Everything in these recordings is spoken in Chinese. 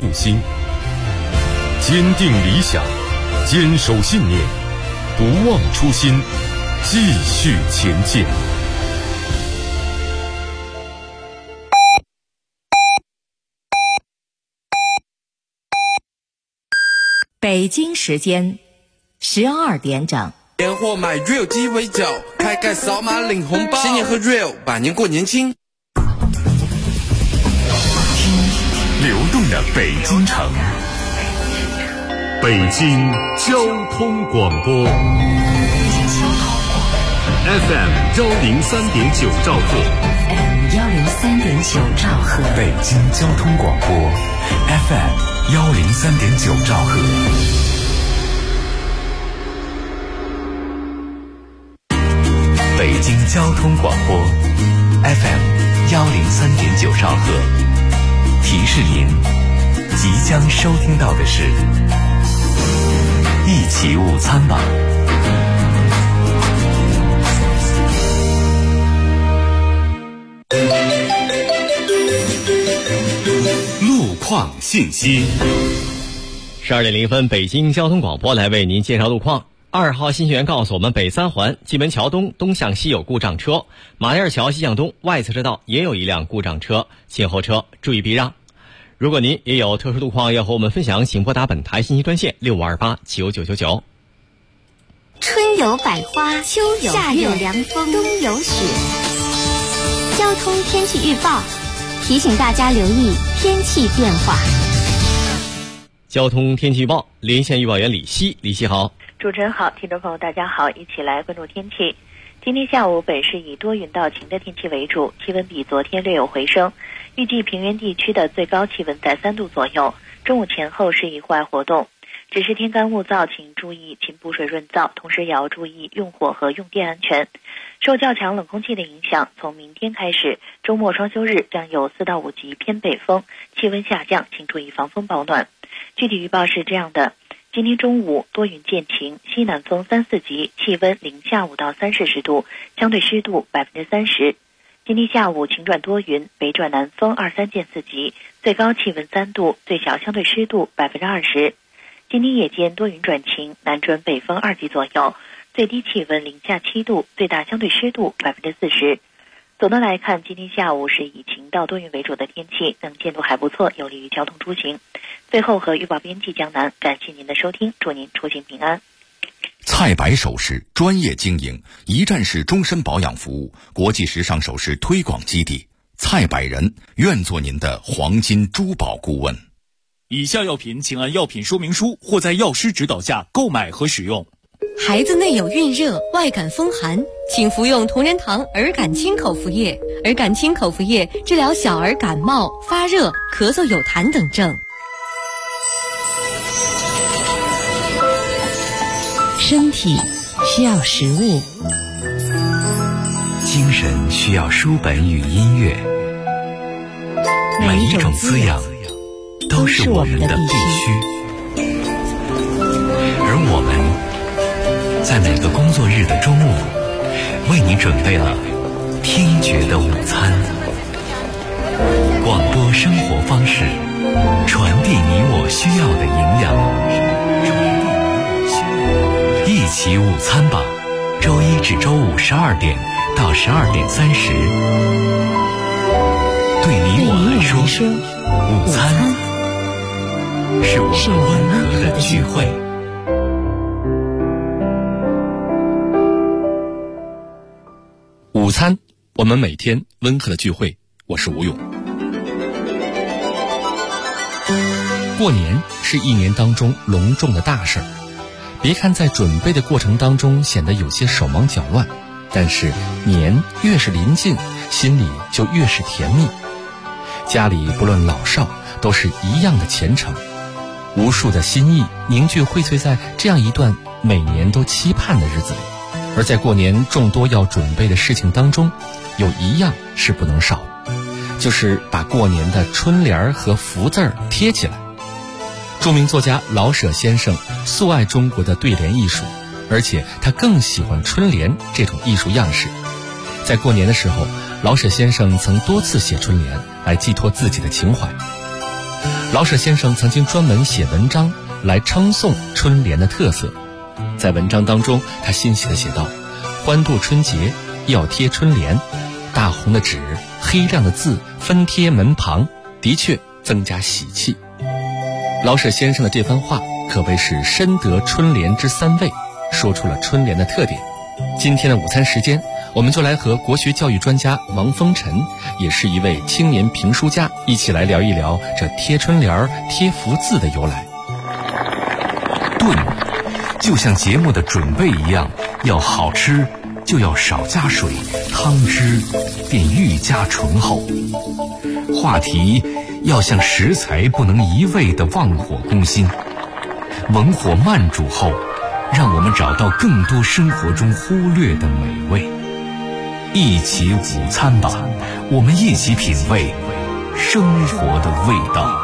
不兴。坚定理想，坚守信念，不忘初心，继续前进。 北京时间12点整。 年货买 Real 鸡尾酒，开盖扫码领红包，新年喝 Real， 百年过年轻。 听流动的北京城，北京交通广播 FM 103.9兆赫 103.9兆赫， 北京交通广播 FM 103.9兆赫。北京交通广播 FM 103.9兆赫，提示您即将收听到的是一起午餐吧。路况信息。 12点0分，北京交通广播来为您介绍路况。2号信息员告诉我们，北三环蓟门桥东东向西有故障车，马甸桥西向东外侧车道也有一辆故障车，前后车注意避让。如果您也有特殊路况要和我们分享，请拨打本台信息专线65289999。 春有百花，秋有夏有凉风，冬有雪。交通天气预报提醒大家留意天气变化。 交通天气预报，连线预报员李希好。 主持人好，听众朋友大家好，一起来关注天气。今天下午本市以多云到晴的天气为主，气温比昨天略有回升，预计平原地区的最高气温在3度左右，中午前后适宜户外活动。只是天干物燥，请注意勤补水润燥，同时也要注意用火和用电安全。受较强冷空气的影响，从明天开始，周末双休日将有4到5级偏北风，气温下降，请注意防风保暖。具体预报是这样的：今天中午多云见晴，西南风3、4级，气温零下5到3摄氏度，相对湿度30%。今天下午晴转多云，北转南风2、3见4级，最高气温3度，最小相对湿度20%。今天夜间多云转晴，南转北风2级左右，最低气温零下7度，最大相对湿度40%。总的来看，今天下午是以晴到多云为主的天气，能见度还不错，有利于交通出行。最后和预报编辑江南，感谢您的收听，祝您出行平安。 菜百首饰专业经营，一站式终身保养服务，国际时尚首饰推广基地，菜百人愿做您的黄金珠宝顾问。 以下药品请按药品说明书或在药师指导下购买和使用。 孩子内有孕热、外感风寒，请服用同仁堂儿感清口服液。儿感清口服液治疗小儿感冒、发热、咳嗽有痰等症。 身体需要食物， 精神需要书本与音乐，每一种滋养都是我们的必须。而我们在每个工作日的中午，为你准备了听觉的午餐。广播生活方式，传递你我需要的营养。一起午餐吧，周一至周五12点到12点30。对你我来说，午餐是我们温和的聚会。 午餐，我们每天温和的聚会。我是吴勇。过年是一年当中隆重的大事儿，别看在准备的过程当中显得有些手忙脚乱，但是年越是临近，心里就越是甜蜜。家里不论老少都是一样的虔诚，无数的心意凝聚荟萃在这样一段每年都期盼的日子里。而在过年众多要准备的事情当中，有一样是不能少的，就是把过年的春联和福字贴起来。著名作家老舍先生素爱中国的对联艺术，而且他更喜欢春联这种艺术样式。在过年的时候，老舍先生曾多次写春联来寄托自己的情怀。 老舍先生曾经专门写文章来称颂春联的特色。在文章当中，他欣喜地写道：欢度春节要贴春联，大红的纸，黑亮的字分贴门旁，的确增加喜气。老舍先生的这番话可谓是深得春联之三味，说出了春联的特点。今天的午餐时间，我们就来和国学教育专家王风尘，也是一位青年评书家，一起来聊一聊这贴春联、贴福字的由来。 炖就像节目的准备一样，要好吃就要少加水，汤汁便愈加醇厚。话题要像食材不能一味地忘火攻心，文火慢煮后，让我们找到更多生活中忽略的美味。一起午餐吧，我们一起品味生活的味道。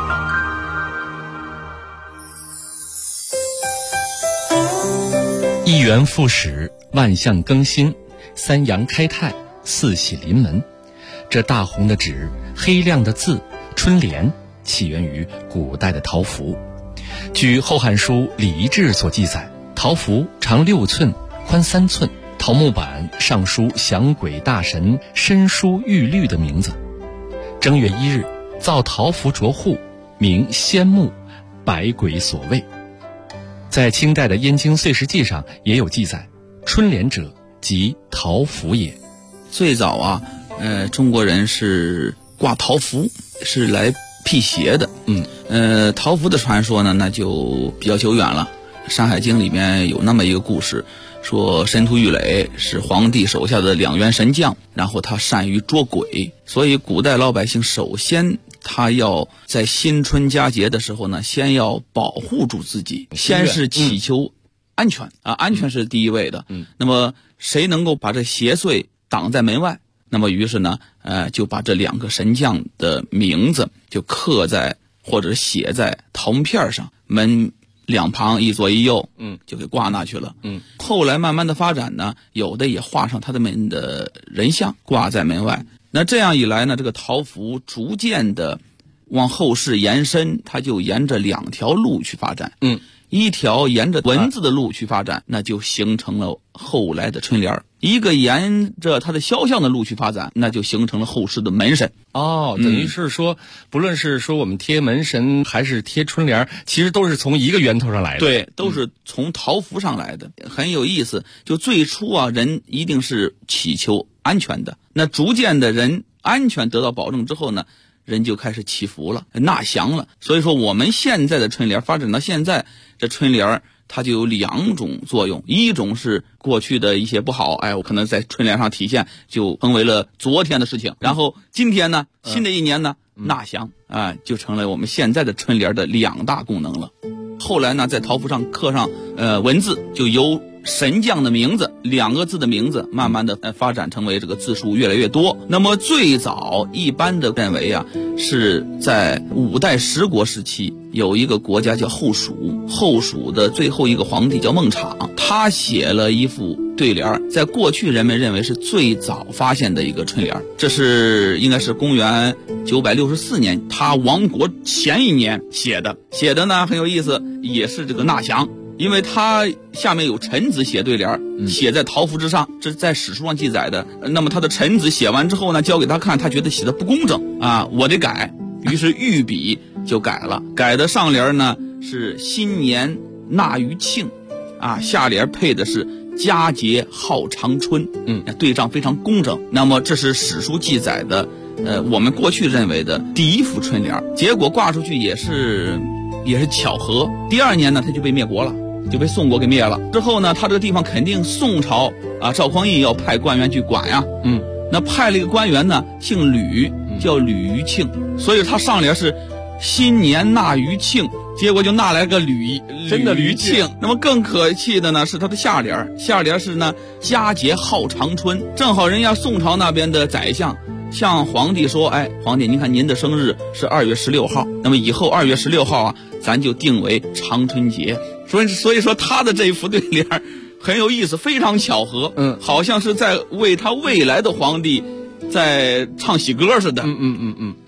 一元复始，万象更新，三阳开泰，四喜临门。这大红的纸，黑亮的字，春联起源于古代的桃符。据《后汉书·礼仪志》所记载，桃符长6寸，宽3寸，桃木板上书降鬼大神申书玉律的名字。正月1日，造桃符着户，名仙木，百鬼所畏。在清代的《燕京岁时记》上也有记载，春联者即桃符也。 最早啊，中国人是挂桃符，是来辟邪的。桃符的传说呢，那就比较久远了。《山海经》里面有那么一个故事，说神荼郁垒是皇帝手下的2员神将，然后他善于捉鬼，所以古代老百姓首先他要在新春佳节的时候呢，先要保护住自己，先是祈求安全安全是第一位的。那么谁能够把这邪祟挡在门外？那么于是呢，就把这2个神将的名字就刻在或者写在桃木片上，门两旁一左一右，就给挂那去了。后来慢慢的发展呢，有的也画上他们的人像挂在门外。那这样一来呢，这个桃符逐渐的往后世延伸，它就沿着2条路去发展。一条沿着文字的路去发展，那就形成了后来的春联；一个沿着它的肖像的路去发展，那就形成了后世的门神。 等于是说，不论是说我们贴门神还是贴春联，其实都是从一个源头上来的。 对，都是从桃符上来的。很有意思，就最初啊，人一定是祈求安全的，那逐渐的人安全得到保证之后呢，人就开始祈福了，纳降了。所以说我们现在的春联发展到现在，这春联它就有2种作用，一种是过去的一些不好，我可能在春联上体现，就成为了昨天的事情，然后今天呢，新的一年呢，纳降就成了我们现在的春联的2大功能了。后来呢，在桃符上刻上文字，就由神将的名字2个字的名字慢慢的发展成为这个字数越来越多。那么最早一般的认为啊，是在5代十国时期，有一个国家叫后蜀，后蜀的最后一个皇帝叫孟昶，他写了一副对联，在过去人们认为是最早发现的一个春联，这是应该是公元964年他亡国前一年写的呢很有意思，也是这个纳降。因为他下面有臣子写对联，写在桃符之上，这是在史书上记载的。那么他的臣子写完之后呢，交给他看，他觉得写的不公正我得改，于是御笔就改了。改的上联呢是新年纳于庆下联配的是佳节号长春，对仗非常工整。那么这是史书记载的我们过去认为的第一副春联，结果挂出去也是巧合。第2年呢，他就被灭国了，就被宋国给灭了。之后呢，他这个地方肯定宋朝赵匡胤要派官员去管呀。那派了一个官员呢，姓吕，叫吕于庆，所以他上联是新年纳于庆，结果就纳来个吕庆。那么更可气的呢是他的下联是呢佳节号长春，正好人家宋朝那边的宰相向皇帝说，皇帝您看您的生日是2月16号，那么以后2月16号咱就定为长春节。所以说他的这一副对联很有意思，非常巧合，好像是在为他未来的皇帝在唱喜歌似的。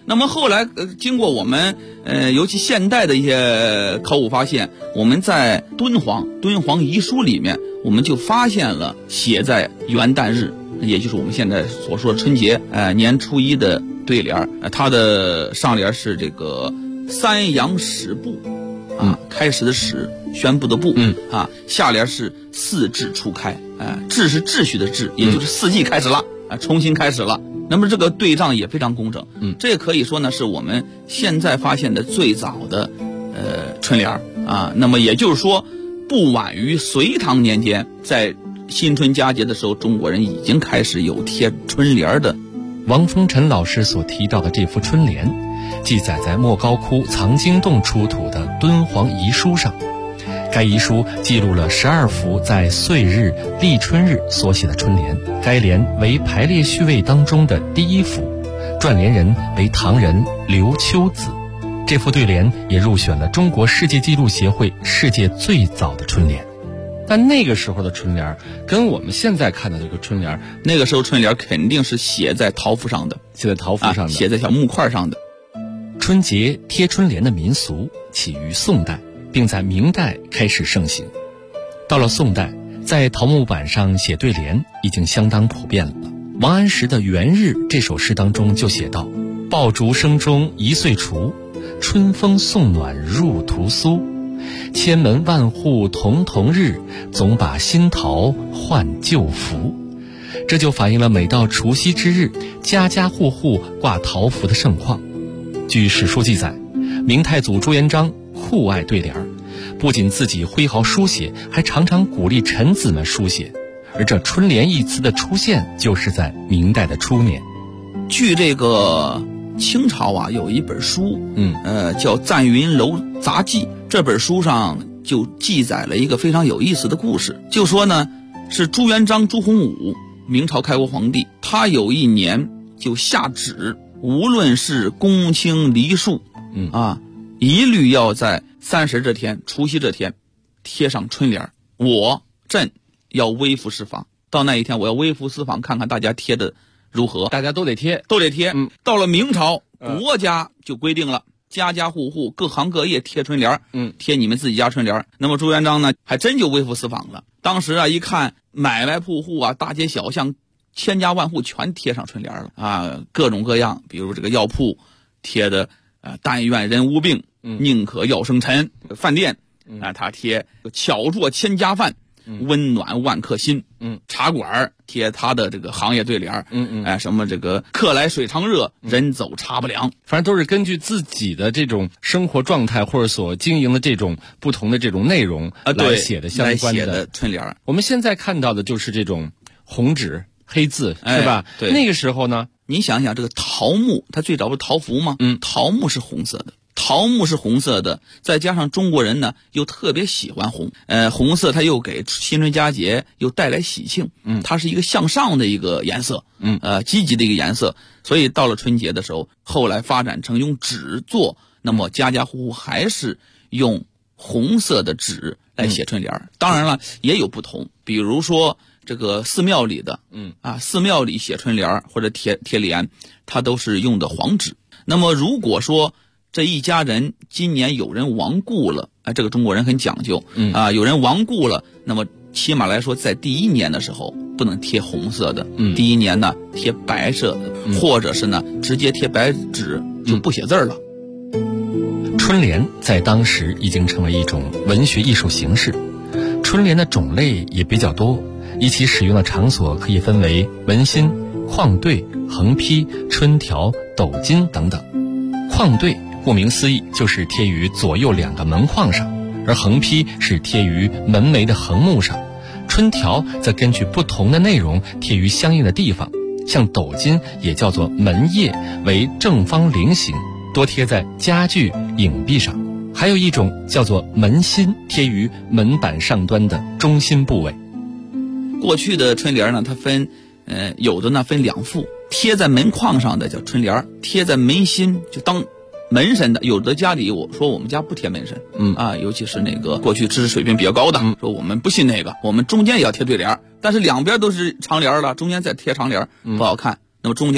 那么后来经过我们尤其现代的一些考古发现，我们在敦煌遗书里面，我们就发现了写在元旦日，也就是我们现在所说的春节年初一的对联，它的上联是这个三阳始布开始的始，宣布的布下联是四至初开，秩是秩序的秩，也就是四季开始了重新开始了。那么这个对仗也非常工整，这也可以说呢是我们现在发现的最早的春联那么也就是说不晚于隋唐年间，在新春佳节的时候，中国人已经开始有贴春联的。 王风尘老师所提到的这幅春联，记载在莫高窟藏经洞出土的敦煌遗书上。该遗书记录了12幅在岁日、立春日所写的春联，该联为排列序位当中的第1幅，撰联人为唐人刘秋子。这幅对联也入选了中国世界纪录协会世界最早的春联。 但那个时候的春联跟我们现在看的这个春联， 那个时候春联肯定是写在桃符上的，写在小木块上的。 春节贴春联的民俗起于宋代，并在明代开始盛行。到了宋代，在桃木板上写对联已经相当普遍了。王安石的《元日》这首诗当中就写道：爆竹声中一岁除，春风送暖入屠苏。千门万户曈曈日，总把新桃换旧符。这就反映了每到除夕之日，家家户户挂桃符的盛况。据史书记载，明太祖朱元璋酷爱对联，不仅自己挥毫书写，还常常鼓励臣子们书写。而这春联一词的出现，就是在明代的初年。 据这个清朝有一本书，叫《赞云楼杂记》，这本书上就记载了一个非常有意思的故事，就说呢是朱元璋朱洪武，明朝开国皇帝，他有一年就下旨，无论是公卿黎庶，一律要在30这天，除夕这天贴上春联。朕要微服私访，到那一天我要微服私访，看看大家贴的如何。 大家都得贴。 到了明朝，国家就规定了，家家户户各行各业贴春联，贴你们自己家春联。那么朱元璋呢，还真就微服私访了。当时一看买卖铺户大街小巷，千家万户全贴上春联了各种各样，比如这个药铺贴的但愿人无病，宁可药生尘。饭店他贴巧做千家饭，温暖万客心。茶馆贴他的这个行业对联，什么这个客来水常热，人走茶不凉。 反正都是根据自己的这种生活状态或者所经营的这种不同的这种内容来写的相关的春联。 我们现在看到的就是这种红纸黑字，是吧？ 对。 那个时候呢， 你想想这个桃木，它最早不是桃符吗？桃木是红色的。桃木是红色的，再加上中国人呢又特别喜欢红，红色它又给新春佳节又带来喜庆，它是一个向上的一个颜色，积极的一个颜色，所以到了春节的时候，后来发展成用纸做，那么家家户户还是用红色的纸来写春联。当然了，也有不同，比如说这个寺庙里的，寺庙里写春联或者贴联，它都是用的黄纸。那么如果说这一家人今年有人亡故了，这个中国人很讲究，有人亡故了，那么起码来说，在第1年的时候不能贴红色的，第1年呢贴白色的，或者是呢直接贴白纸，就不写字了。 春联在当时已经成为一种文学艺术形式，春联的种类也比较多，以其使用的场所可以分为文心、框对、横批、春条、斗金等等。框对顾名思义就是贴于左右2个门框上，而横批是贴于门楣的横木上，春条则根据不同的内容贴于相应的地方，像斗金也叫做门叶，为正方菱形，多贴在家具、影壁上。还有一种叫做门心，贴于门板上端的中心部位。 过去的春联呢，它分有的呢分2副，贴在门框上的叫春联，贴在门心就当门神的。有的家里我说我们家不贴门神，尤其是那个过去知识水平比较高的，说我们不信那个，我们中间也要贴对联，但是2边都是长联了，中间再贴长联不好看，那么中间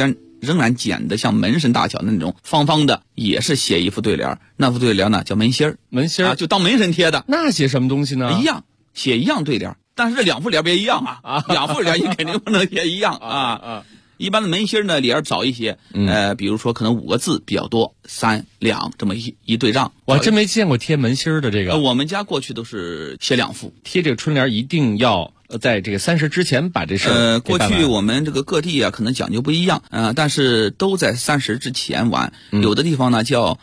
仍然剪的像门神大小的那种方方的，也是写一副对联，那副对联呢叫门心儿， 门心儿就当门神贴的。 那写什么东西呢？ 一样，写一样对联，但是这2副联别一样啊，2副联你肯定不能贴一样啊。一般的门心呢里边少一些，比如说可能5个字比较多，3、2这么一对仗。 我真没见过贴门心的这个。 我们家过去都是写2副， 贴这个春联一定要在这个30之前把这事过去我们这个各地啊可能讲究不一样，但是都在30之前完。有的地方呢叫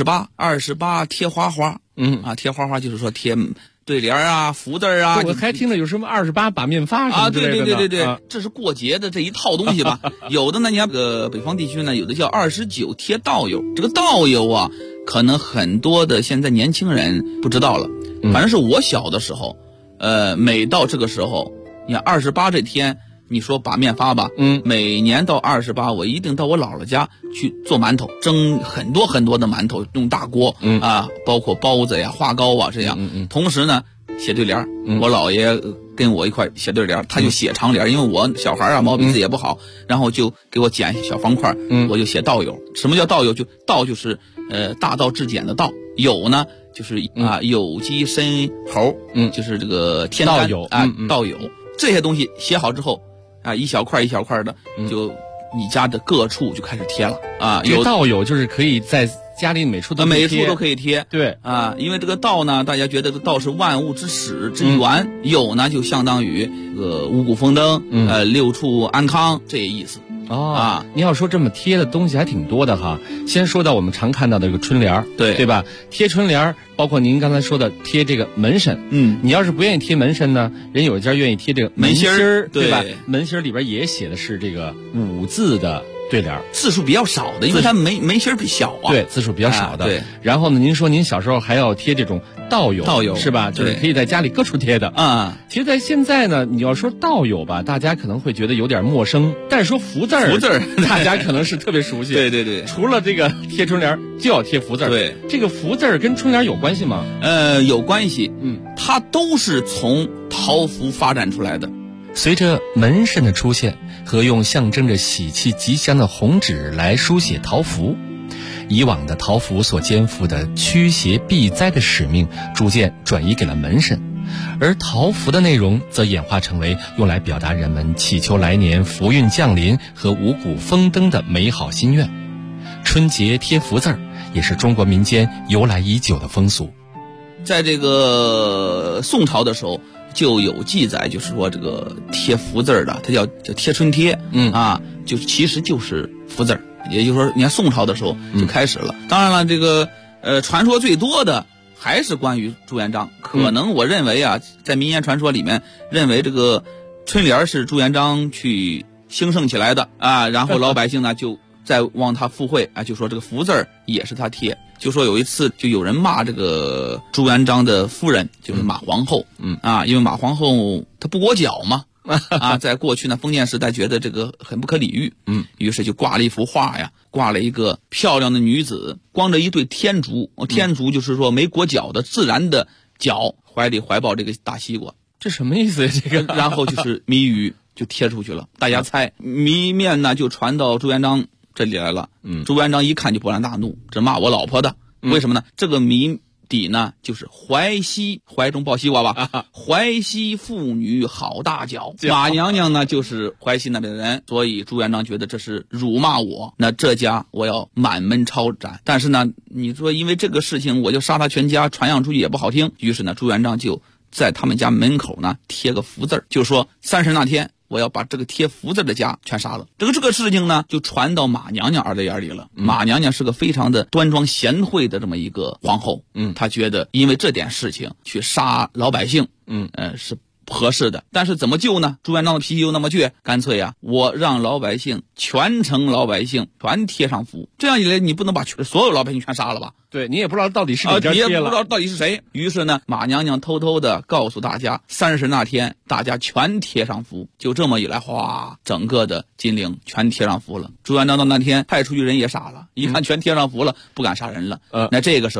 28贴花花，贴花花就是说贴对联啊、福字啊。 我还听着有什么28把面发什么之类的对，这是过节的这一套东西吧。有的呢，你看北方地区呢，有的叫29贴道友。这个道友啊，可能很多的现在年轻人不知道了。反正是我小的时候，每到这个时候，你看28这天，你说把面发吧，每年到28，我一定到我姥姥家去做馒头，蒸很多很多的馒头，用大锅，包括包子呀、花糕啊这样。同时呢，写对联，我姥爷跟我一块写对联，他就写长联，因为我小孩啊毛笔字也不好，然后就给我剪小方块，我就写道友。什么叫道友？就道就是大道至简的道，友呢就是有机申猴，就是这个天干道友道友。这些东西写好之后一小块一小块的，就你家的各处就开始贴了有道友就是可以在家里每处都可以贴， 对因为这个道呢，大家觉得这个道是万物之始之源，友呢就相当于五谷丰登，六畜安康这些意思。 你要说这么贴的东西还挺多的哈。先说到我们常看到的这个春联，对吧？贴春联，包括您刚才说的贴这个门神，你要是不愿意贴门神呢，人有一家愿意贴这个门心儿，对吧？门心儿里边也写的是这个5字的对联， 字数比较少的，因为它门心儿比小啊。 对，字数比较少的。 对。 然后呢，您说您小时候还要贴这种道友是吧？就是可以在家里各处贴的其实在现在呢，你要说道友吧，大家可能会觉得有点陌生，但是说福字儿大家可能是特别熟悉。 对， 除了这个贴春联就要贴福字儿。 对， 这个福字儿跟春联有关系吗？ 有关系。它都是从桃符发展出来的。 随着门神的出现和用象征着喜气吉祥的红纸来书写桃符，以往的桃符所肩负的驱邪避灾的使命逐渐转移给了门神，而桃符的内容则演化成为用来表达人们祈求来年福运降临和五谷丰登的美好心愿。春节贴福字儿也是中国民间由来已久的风俗。 在这个宋朝的时候就有记载，就是说这个贴福字的，它叫贴春贴，就其实就是福字，也就是说，你看宋朝的时候就开始了。当然了，这个传说最多的还是关于朱元璋。可能我认为在民间传说里面，认为这个春联是朱元璋去兴盛起来的然后老百姓呢就在望他附会就说这个福字也是他贴。就说有一次就有人骂这个朱元璋的夫人，就是马皇后，因为马皇后她不裹脚嘛，在过去呢封建时代觉得这个很不可理喻，于是就挂了一幅画挂了一个漂亮的女子，光着一对天竺，天竺就是说没裹脚的自然的脚，怀里怀抱这个大西瓜， 这什么意思呀？这个， 然后就是谜语就贴出去了，大家猜，谜面呢就传到朱元璋这里来了。朱元璋一看就勃然大怒，这骂我老婆的。为什么呢？这个谜底呢就是淮西，怀中抱西瓜吧，淮西妇女好大脚。马娘娘呢就是淮西那边的人，所以朱元璋觉得这是辱骂我，那这家我要满门抄斩。但是呢，你说因为这个事情我就杀他全家，传扬出去也不好听，于是呢朱元璋就在他们家门口呢贴个福字，就说30那天我要把这个贴福字的家全杀了。这个事情呢就传到马娘娘耳里了。马娘娘是个非常的端庄贤惠的这么一个皇后，她觉得因为这点事情去杀老百姓是合适的。但是怎么救呢？朱元璋的脾气又那么倔，干脆我让老百姓全城老百姓全贴上符，这样一来你不能把所有老百姓全杀了吧？ 对，你也不知道到底是哪家贴了， 你也不知道到底是谁。于是呢，马娘娘偷偷的告诉大家，30那天大家全贴上符。就这么一来，哗，整个的金陵全贴上符了。朱元璋到那天派出去人也傻了，一看全贴上符了，不敢杀人了。那这个时候呢，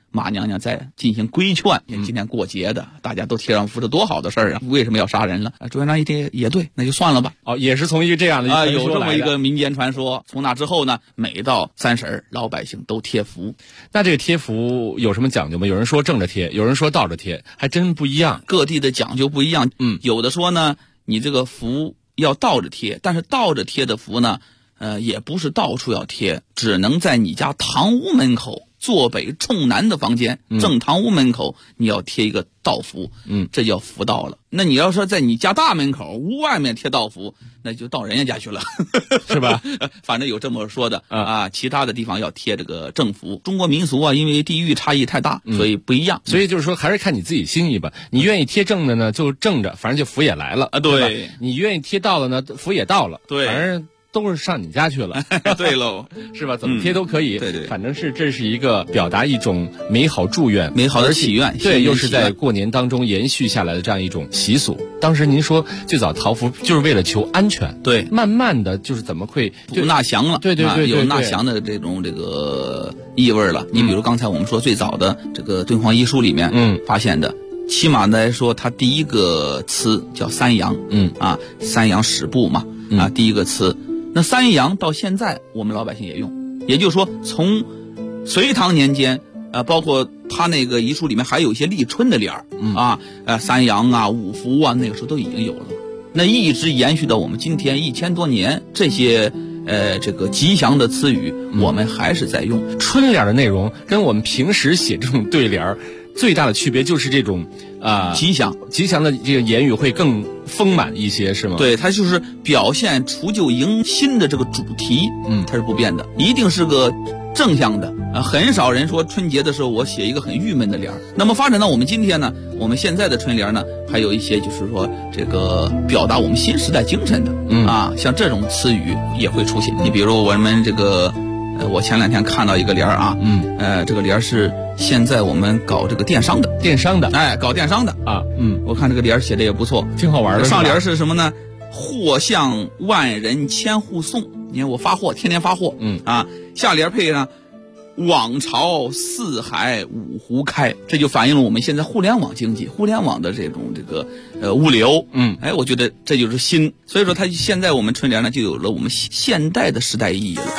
马娘娘在进行规劝。今天过节的，大家都贴上符，这多好的事儿啊！为什么要杀人了？朱元璋一听也对，那就算了吧。 也是从一个这样的有这么一个民间传说。从那之后呢，每到30老百姓都贴符。 那这个贴符有什么讲究吗？有人说正着贴，有人说倒着贴，还真不一样。 各地的讲究不一样。有的说呢，你这个符要倒着贴，但是倒着贴的符呢，也不是到处要贴，只能在你家堂屋门口坐北冲南的房间，正堂屋门口你要贴一个道符，这叫符道了。那你要说在你家大门口屋外面贴道符，那就到人家去了， 是吧？ 反正有这么说的啊。其他的地方要贴这个正符。中国民俗啊，因为地域差异太大，所以不一样。 所以就是说，还是看你自己心意吧。你愿意贴正的呢，就正着，反正就符也来了啊。 对， 你愿意贴到了呢，符也到了。 对， 反正都是上你家去了。 对喽， 是吧？怎么贴都可以。 对， 反正这是一个表达一种美好祝愿、 美好的祈愿。 对，又是在过年当中延续下来的这样一种习俗。当时您说最早桃符就是为了求安全， 对， 慢慢的就是怎么会就纳降了？ 对， 有纳降的这个意味了。你比如刚才我们说最早的这个敦煌遗书里面，发现的。起码来说，它第一个词叫三阳，三阳始部嘛，第一个词。那三阳到现在我们老百姓也用，也就是说从隋唐年间包括他那个遗书里面还有一些立春的联儿三阳啊、五福啊，那个时候都已经有了。那一直延续到我们今天1000多年，这些这个吉祥的词语我们还是在用。 春联的内容跟我们平时写这种对联最大的区别就是这种吉祥的这个言语会更丰满一些，是吗？ 对，它就是表现除旧迎新的这个主题，它是不变的，一定是个正向的很少人说春节的时候我写一个很郁闷的联儿。那么发展到我们今天呢，我们现在的春联呢，还有一些就是说这个表达我们新时代精神的像这种词语也会出现。你比如我们这个我前2天看到一个联儿这个联儿是现在我们搞这个电商的，搞电商的我看这个联儿写的也不错， 挺好玩的。 上联是什么呢？货向万人千户送。你看我发货，天天发货，下联配上网朝四海五湖开，这就反映了我们现在互联网经济、互联网的这个物流，我觉得这就是新。所以说它现在我们春联呢就有了我们现代的时代意义了。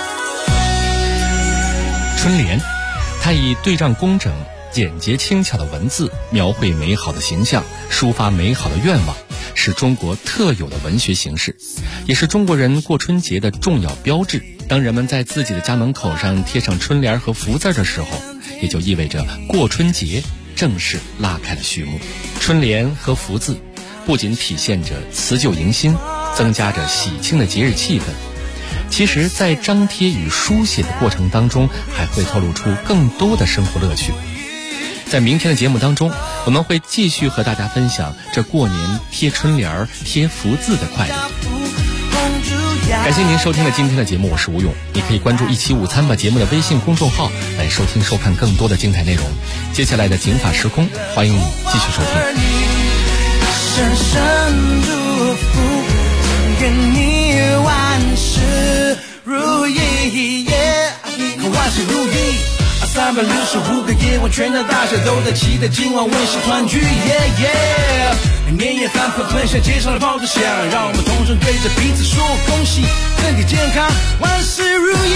春联，它以对仗工整、简洁轻巧的文字描绘美好的形象，抒发美好的愿望，是中国特有的文学形式，也是中国人过春节的重要标志。当人们在自己的家门口上贴上春联和福字的时候，也就意味着过春节正式拉开了序幕。春联和福字不仅体现着辞旧迎新，增加着喜庆的节日气氛，其实在张贴与书写的过程当中，还会透露出更多的生活乐趣。在明天的节目当中，我们会继续和大家分享这过年贴春联、贴福字的快乐。感谢您收听了今天的节目，我是吴勇。你可以关注一起午餐吧节目的微信公众号来收听收看更多的精彩内容。接下来的警法时空，欢迎你继续收听。 深深祝福，愿你万事如意，万事如意。365个夜晚，全家大小都在期待今晚温馨团聚。年夜饭和喷香，街上的炮竹响，让我们同声对着彼此说恭喜，身体健康，万事如意。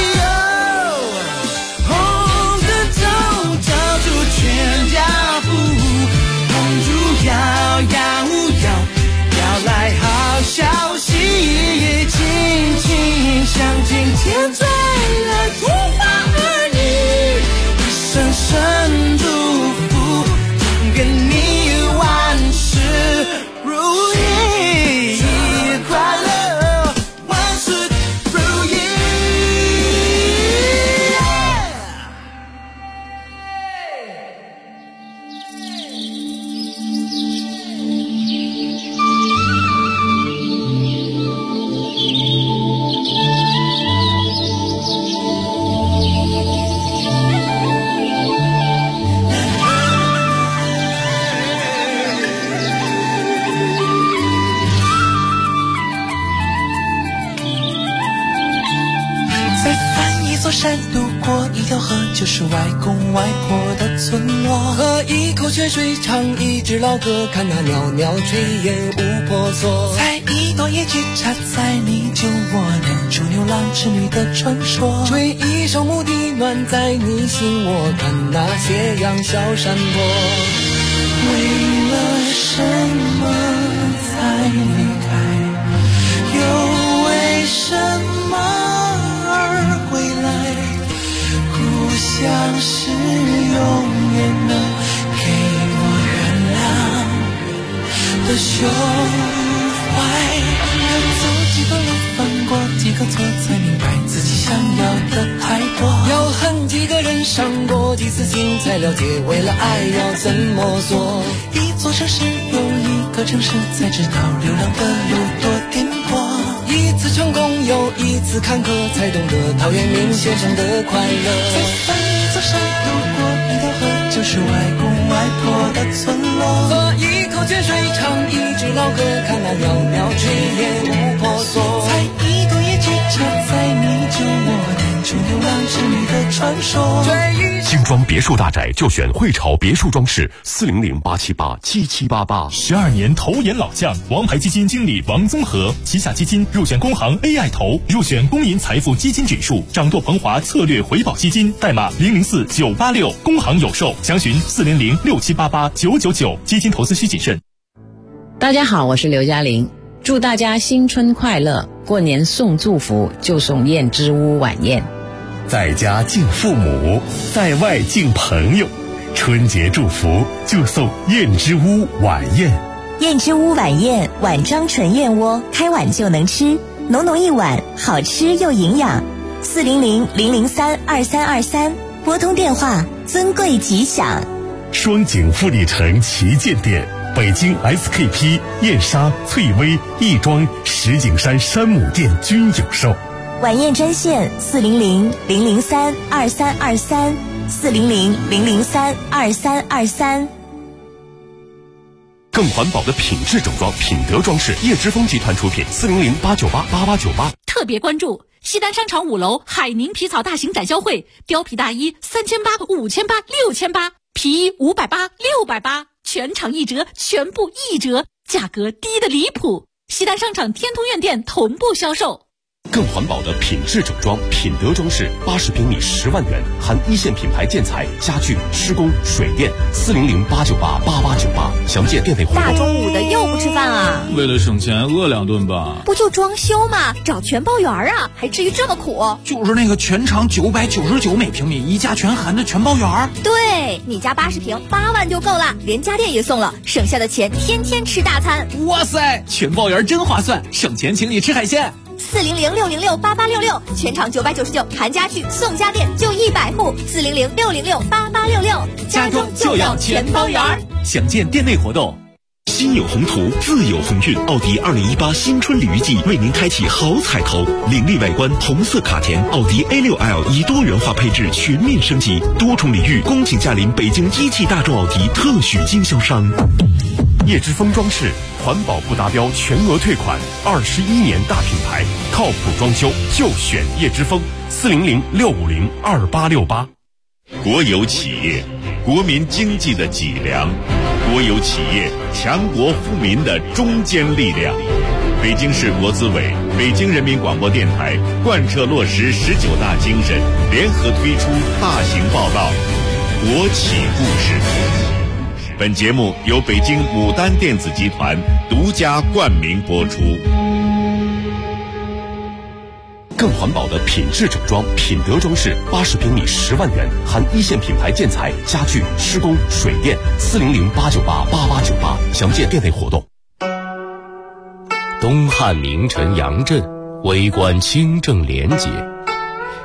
红着头照出全家福，红烛摇摇摇，摇来好消息，亲亲相近，天醉了头发儿女，深深祝福，愿你万事如意，快乐，万事如意。山渡过一条河，就是外公外婆的村落。喝一口泉水，唱一支老歌，看那袅袅炊烟无婆娑。采一朵野菊，插在你酒窝，念出牛郎织女的传说。吹一首牧笛，暖在你心窝，看那斜阳小山坡。为了什么才离开？又为什么而回来？故乡是永远能给我原谅的胸怀。要走几个路，犯过几个错，才明白自己想要的太多。要恨几个人，伤过几次心，才了解为了爱要怎么做。一座城市又一个城市，才知道流浪的路多颠簸。一次成功又一次坎坷，才懂得陶渊明先生的快乐。再翻一座山，路过一条河，就是外公外婆的村落。喝一口泉水，唱一支老歌，看那袅袅炊烟无婆娑。采一朵野菊，插在你酒窝，念出牛郎织女的传说。 精装别墅大宅就选汇潮别墅装饰，400-878-7788。12年头沿老将，王牌基金经理王宗和旗下基金入选工行 AI 投，入选公银财富基金指数，掌舵鹏华策略回报基金，代码004986，工行有售，详询400-6788-999。基金投资需谨慎。 大家好，我是刘嘉玲，祝大家新春快乐！过年送祝福就送燕之屋晚宴。 在家敬父母，在外敬朋友，春节祝福就送燕之屋晚宴。 燕之屋晚宴，碗装纯燕窝，开碗就能吃，浓浓一碗，好吃又营养。400-003-2323，拨通电话，尊贵吉祥。 双井富力城旗舰店，北京 SKP、燕莎、翠微、亦庄、石景山山姆店均有售。 晚宴专线400-003-2323，400-003-2323。 更环保的品质整装，品德装饰，叶之峰集团出品，400-898-8898。 特别关注西单商场5楼海宁皮草大型展销会，貂皮大衣3800、5800、6800，皮衣580、680，全场一折，全部一折，价格低得离谱。西单商场天通苑店同步销售。 更环保的品质整装，品德装饰，80平米10万元，含一线品牌建材、家具、施工、水电，400-898-8898，详见店内活动。 大中午的又不吃饭啊？ 为了省钱，饿2顿吧。 不就装修吗？找全包园啊，还至于这么苦？ 就是那个全长999每平米，一家全含的全包园。 对，你家80平8万就够了，连家电也送了，省下的钱天天吃大餐。 哇塞，全包园真划算，省钱请你吃海鲜。 400-606-8866，全场999，含家具送家电就100户。400-606-8866， 家装就要全包园。详见店内活动。 心有宏图，自有鸿运。奥迪2018新春鲤鱼季为您开启好彩头，凌厉外观，红色卡钿，奥迪 A6L 以多元化配置全面升级，多重礼遇，恭请驾临北京一汽大众奥迪特许经销商。 叶之峰装饰，环保不达标全额退款，21年大品牌，靠谱装修就选叶之峰，400-650-2868。 国有企业，国民经济的脊梁；国有企业，强国富民的中坚力量。北京市国资委、北京人民广播电台贯彻落实19大精神，联合推出大型报道《国企故事》。本节目由北京牡丹电子集团独家冠名播出。 更环保的品质整装，品德装饰，80平米10万元，含一线品牌建材、家具、施工、水电，400-898-8898，详见店内活动。 东汉名臣杨震，为官清正廉洁，